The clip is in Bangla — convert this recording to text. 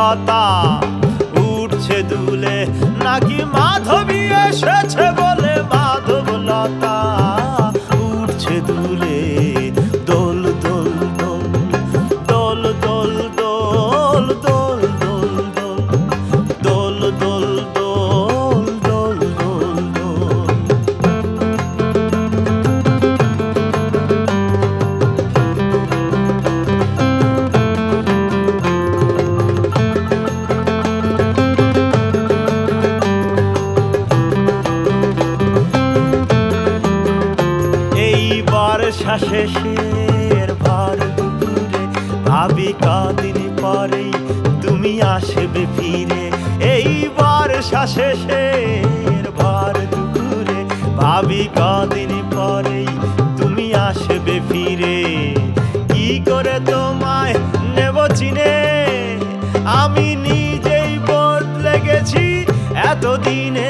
লতা উঠছে দুলে, নাকি মাধবী এসেছে বলে মাধব লতা উঠছে দুলে। দোল দোল দোল দোল দোল দোল দোল দোল দোল দোল দোল দোল দোল দোল। বর্ষা শেষের ভর দুপুরে ভাবি কদিন পরেই তুমি আসবে ফিরে। এই বর্ষা শেষের ভর দুপুরে ভাবি কদিন পরেই তুমি আসবে ফিরে। কি করে তোমায় নেব চিনে, আমি নিজেই বদলে গেছি এতদিনে।